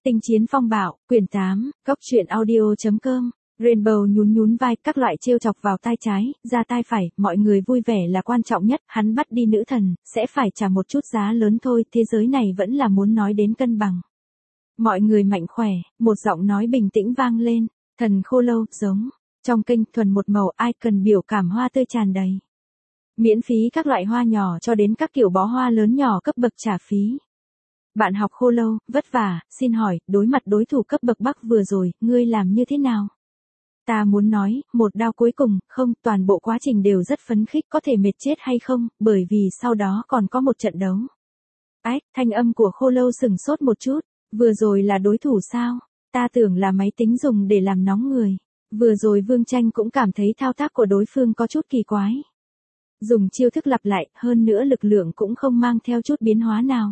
Tinh chiến phong bạo, quyển 8, góc truyện audio.com. Rainbow nhún nhún vai, các loại trêu chọc vào tai trái, ra tai phải, mọi người vui vẻ là quan trọng nhất, hắn bắt đi nữ thần, sẽ phải trả một chút giá lớn thôi, thế giới này vẫn là muốn nói đến cân bằng. Mọi người mạnh khỏe, một giọng nói bình tĩnh vang lên, thần khô lâu, giống. Trong kênh thuần một màu icon biểu cảm hoa tươi tràn đầy. Miễn phí các loại hoa nhỏ cho đến các kiểu bó hoa lớn nhỏ cấp bậc trả phí. Bạn học khô lâu, vất vả, xin hỏi, đối mặt đối thủ cấp bậc Bắc vừa rồi, ngươi làm như thế nào? Ta muốn nói, một đao cuối cùng, không, toàn bộ quá trình đều rất phấn khích, có thể mệt chết hay không, bởi vì sau đó còn có một trận đấu. Ách, thanh âm của khô lâu sừng sốt một chút, vừa rồi là đối thủ sao? Ta tưởng là máy tính dùng để làm nóng người. Vừa rồi Vương Tranh cũng cảm thấy thao tác của đối phương có chút kỳ quái. Dùng chiêu thức lặp lại, hơn nữa lực lượng cũng không mang theo chút biến hóa nào.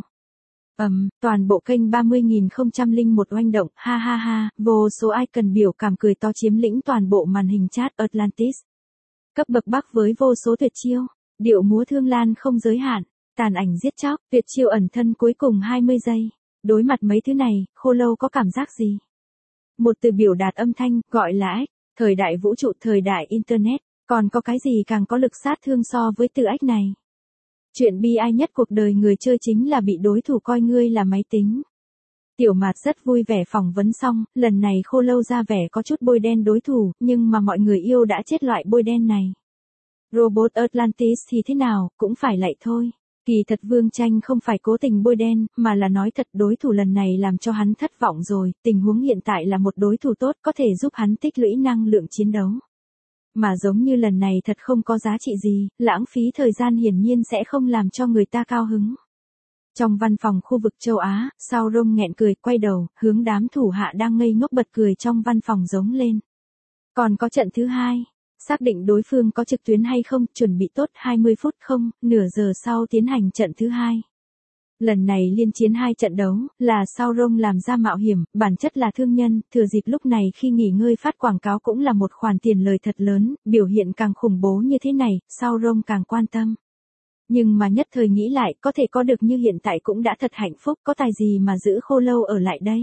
Toàn bộ kênh 30.001 oanh động, ha ha ha, vô số icon biểu cảm cười to chiếm lĩnh toàn bộ màn hình chat Atlantis. Cấp bậc Bắc với vô số tuyệt chiêu, điệu múa thương lan không giới hạn, tàn ảnh giết chóc, tuyệt chiêu ẩn thân cuối cùng 20 giây. Đối mặt mấy thứ này, khô lâu có cảm giác gì? Một từ biểu đạt âm thanh, gọi là ách, thời đại vũ trụ, thời đại Internet, còn có cái gì càng có lực sát thương so với từ ách này? Chuyện bi ai nhất cuộc đời người chơi chính là bị đối thủ coi ngươi là máy tính. Tiểu Mạt rất vui vẻ phỏng vấn xong, lần này khô lâu ra vẻ có chút bôi đen đối thủ, nhưng mà mọi người yêu đã chết loại bôi đen này. Robot Atlantis thì thế nào, cũng phải lại thôi. Kỳ thật Vương Tranh không phải cố tình bôi đen, mà là nói thật đối thủ lần này làm cho hắn thất vọng rồi, tình huống hiện tại là một đối thủ tốt có thể giúp hắn tích lũy năng lượng chiến đấu. Mà giống như lần này thật không có giá trị gì, lãng phí thời gian hiển nhiên sẽ không làm cho người ta cao hứng. Trong văn phòng khu vực châu Á, Sauron nghẹn cười, quay đầu, hướng đám thủ hạ đang ngây ngốc bật cười trong văn phòng giống lên. Còn có trận thứ hai. Xác định đối phương có trực tuyến hay không, chuẩn bị tốt 20 phút không, nửa giờ sau tiến hành trận thứ hai. Lần này liên chiến 2 trận đấu, là Sauron làm ra mạo hiểm, bản chất là thương nhân, thừa dịp lúc này khi nghỉ ngơi phát quảng cáo cũng là một khoản tiền lời thật lớn, biểu hiện càng khủng bố như thế này, Sauron càng quan tâm. Nhưng mà nhất thời nghĩ lại, có thể có được như hiện tại cũng đã thật hạnh phúc, có tài gì mà giữ khô lâu ở lại đây.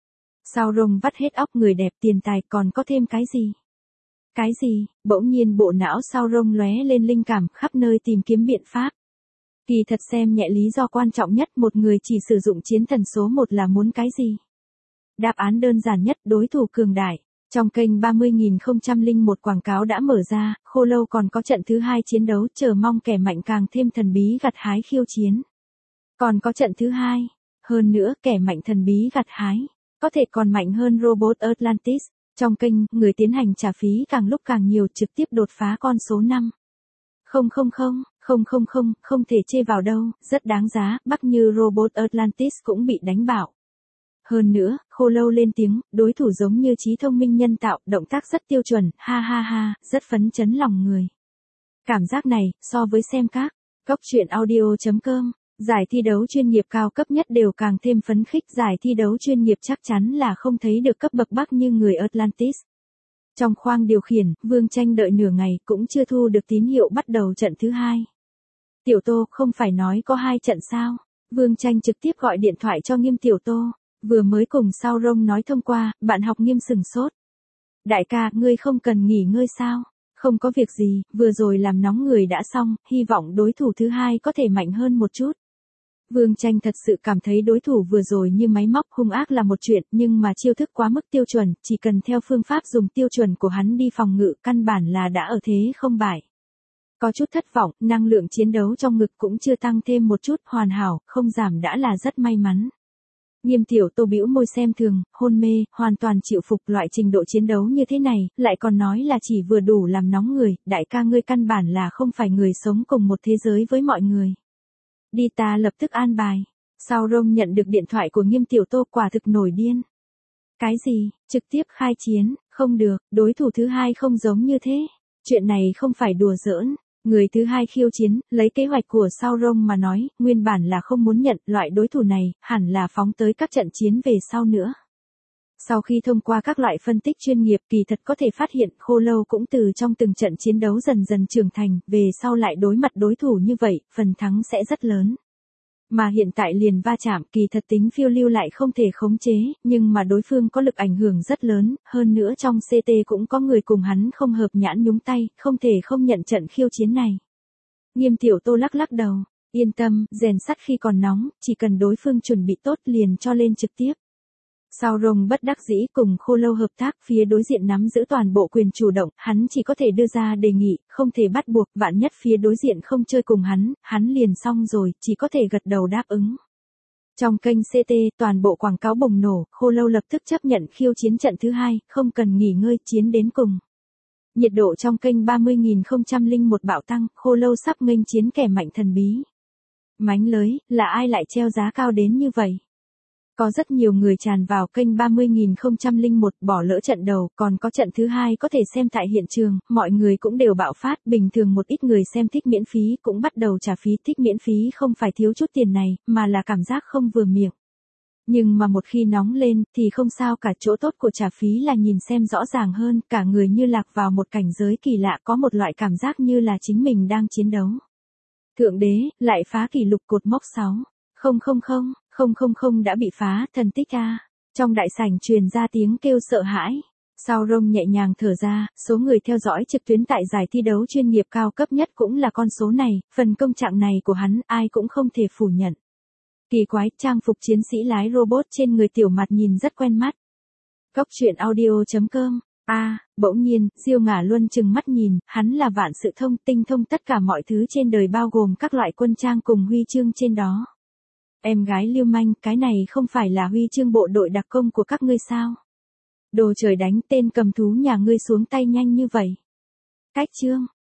Sauron vắt hết óc người đẹp, tiền tài, còn có thêm cái gì? Cái gì? Bỗng nhiên bộ não Sauron lóe lên linh cảm, khắp nơi tìm kiếm biện pháp. Kỳ thật xem nhẹ lý do quan trọng nhất, một người chỉ sử dụng chiến thần số 1 là muốn cái gì? Đáp án đơn giản nhất, đối thủ cường đại. Trong kênh 30.001 quảng cáo đã mở ra, khô lâu còn có trận thứ 2 chiến đấu, chờ mong kẻ mạnh càng thêm thần bí gặt hái khiêu chiến. Còn có trận thứ 2, hơn nữa kẻ mạnh thần bí gặt hái, có thể còn mạnh hơn Robot Atlantis. Trong kênh, người tiến hành trả phí càng lúc càng nhiều, trực tiếp đột phá con số 5. Không thể chê vào đâu, rất đáng giá, Bắc như Robot Atlantis cũng bị đánh bạo. Hơn nữa, khô lâu lên tiếng, đối thủ giống như trí thông minh nhân tạo, động tác rất tiêu chuẩn, ha ha ha, rất phấn chấn lòng người. Cảm giác này, so với xem các góc truyện audio.com, giải thi đấu chuyên nghiệp cao cấp nhất đều càng thêm phấn khích, giải thi đấu chuyên nghiệp chắc chắn là không thấy được cấp bậc Bắc như người Atlantis. Trong khoang điều khiển, Vương Tranh đợi nửa ngày cũng chưa thu được tín hiệu bắt đầu trận thứ 2. Tiểu Tô, không phải nói có 2 trận sao? Vương Tranh trực tiếp gọi điện thoại cho Nghiêm Tiểu Tô, vừa mới cùng Sauron nói thông qua, bạn học Nghiêm sừng sốt. Đại ca, ngươi không cần nghỉ ngơi sao? Không có việc gì, vừa rồi làm nóng người đã xong, hy vọng đối thủ thứ 2 có thể mạnh hơn một chút. Vương Tranh thật sự cảm thấy đối thủ vừa rồi như máy móc, hung ác là một chuyện, nhưng mà chiêu thức quá mức tiêu chuẩn, chỉ cần theo phương pháp dùng tiêu chuẩn của hắn đi phòng ngự, căn bản là đã ở thế không bại. Có chút thất vọng, năng lượng chiến đấu trong ngực cũng chưa tăng thêm một chút, hoàn hảo, không giảm đã là rất may mắn. Nghiêm Tiểu Tô bĩu môi xem thường, hôn mê, hoàn toàn chịu phục, loại trình độ chiến đấu như thế này, lại còn nói là chỉ vừa đủ làm nóng người, đại ca ngươi căn bản là không phải người sống cùng một thế giới với mọi người. Đi, ta lập tức an bài. Sauron nhận được điện thoại của Nghiêm Tiểu Tô, quả thực nổi điên. Cái gì, trực tiếp khai chiến, không được, đối thủ thứ 2 không giống như thế. Chuyện này không phải đùa giỡn. Người thứ 2 khiêu chiến, lấy kế hoạch của Sauron mà nói, nguyên bản là không muốn nhận loại đối thủ này, hẳn là phóng tới các trận chiến về sau nữa. Sau khi thông qua các loại phân tích chuyên nghiệp, kỳ thật có thể phát hiện khô lâu cũng từ trong từng trận chiến đấu dần dần trưởng thành, về sau lại đối mặt đối thủ như vậy, phần thắng sẽ rất lớn. Mà hiện tại liền va chạm, kỳ thật tính phiêu lưu lại không thể khống chế, nhưng mà đối phương có lực ảnh hưởng rất lớn, hơn nữa trong CT cũng có người cùng hắn không hợp nhãn nhúng tay, không thể không nhận trận khiêu chiến này. Nghiêm Tiểu Tô lắc lắc đầu, yên tâm, rèn sắt khi còn nóng, chỉ cần đối phương chuẩn bị tốt liền cho lên trực tiếp. Sao Rồng bất đắc dĩ cùng Khô Lâu hợp tác, phía đối diện nắm giữ toàn bộ quyền chủ động, hắn chỉ có thể đưa ra đề nghị, không thể bắt buộc, vạn nhất phía đối diện không chơi cùng hắn liền xong rồi, chỉ có thể gật đầu đáp ứng. Trong kênh CT, toàn bộ quảng cáo bùng nổ, Khô Lâu lập tức chấp nhận khiêu chiến trận thứ 2, không cần nghỉ ngơi, chiến đến cùng. Nhiệt độ trong kênh 30.001 bạo tăng, Khô Lâu sắp nghênh chiến kẻ mạnh thần bí. Mánh lới, là ai lại treo giá cao đến như vậy? Có rất nhiều người tràn vào kênh 30.001 bỏ lỡ trận đầu, còn có trận thứ 2 có thể xem tại hiện trường, mọi người cũng đều bạo phát, bình thường một ít người xem thích miễn phí cũng bắt đầu trả phí, thích miễn phí không phải thiếu chút tiền này, mà là cảm giác không vừa miệng. Nhưng mà một khi nóng lên, thì không sao cả, chỗ tốt của trả phí là nhìn xem rõ ràng hơn, cả người như lạc vào một cảnh giới kỳ lạ, có một loại cảm giác như là chính mình đang chiến đấu. Thượng đế, lại phá kỷ lục cột mốc 6.000 đã bị phá, thần tích a. Trong đại sảnh truyền ra tiếng kêu sợ hãi. Sao Rông nhẹ nhàng thở ra, số người theo dõi trực tuyến tại giải thi đấu chuyên nghiệp cao cấp nhất cũng là con số này, phần công trạng này của hắn ai cũng không thể phủ nhận. Kỳ quái, trang phục chiến sĩ lái robot trên người Tiểu Mặt nhìn rất quen mắt. Cóc truyện audio.com. Bỗng nhiên, Diêu Ngả Luân trừng mắt nhìn, hắn là vạn sự thông, tinh thông tất cả mọi thứ trên đời bao gồm các loại quân trang cùng huy chương trên đó. Em gái lưu manh, cái này không phải là huy chương bộ đội đặc công của các ngươi sao? Đồ trời đánh, tên cầm thú nhà ngươi xuống tay nhanh như vậy. Cách chương.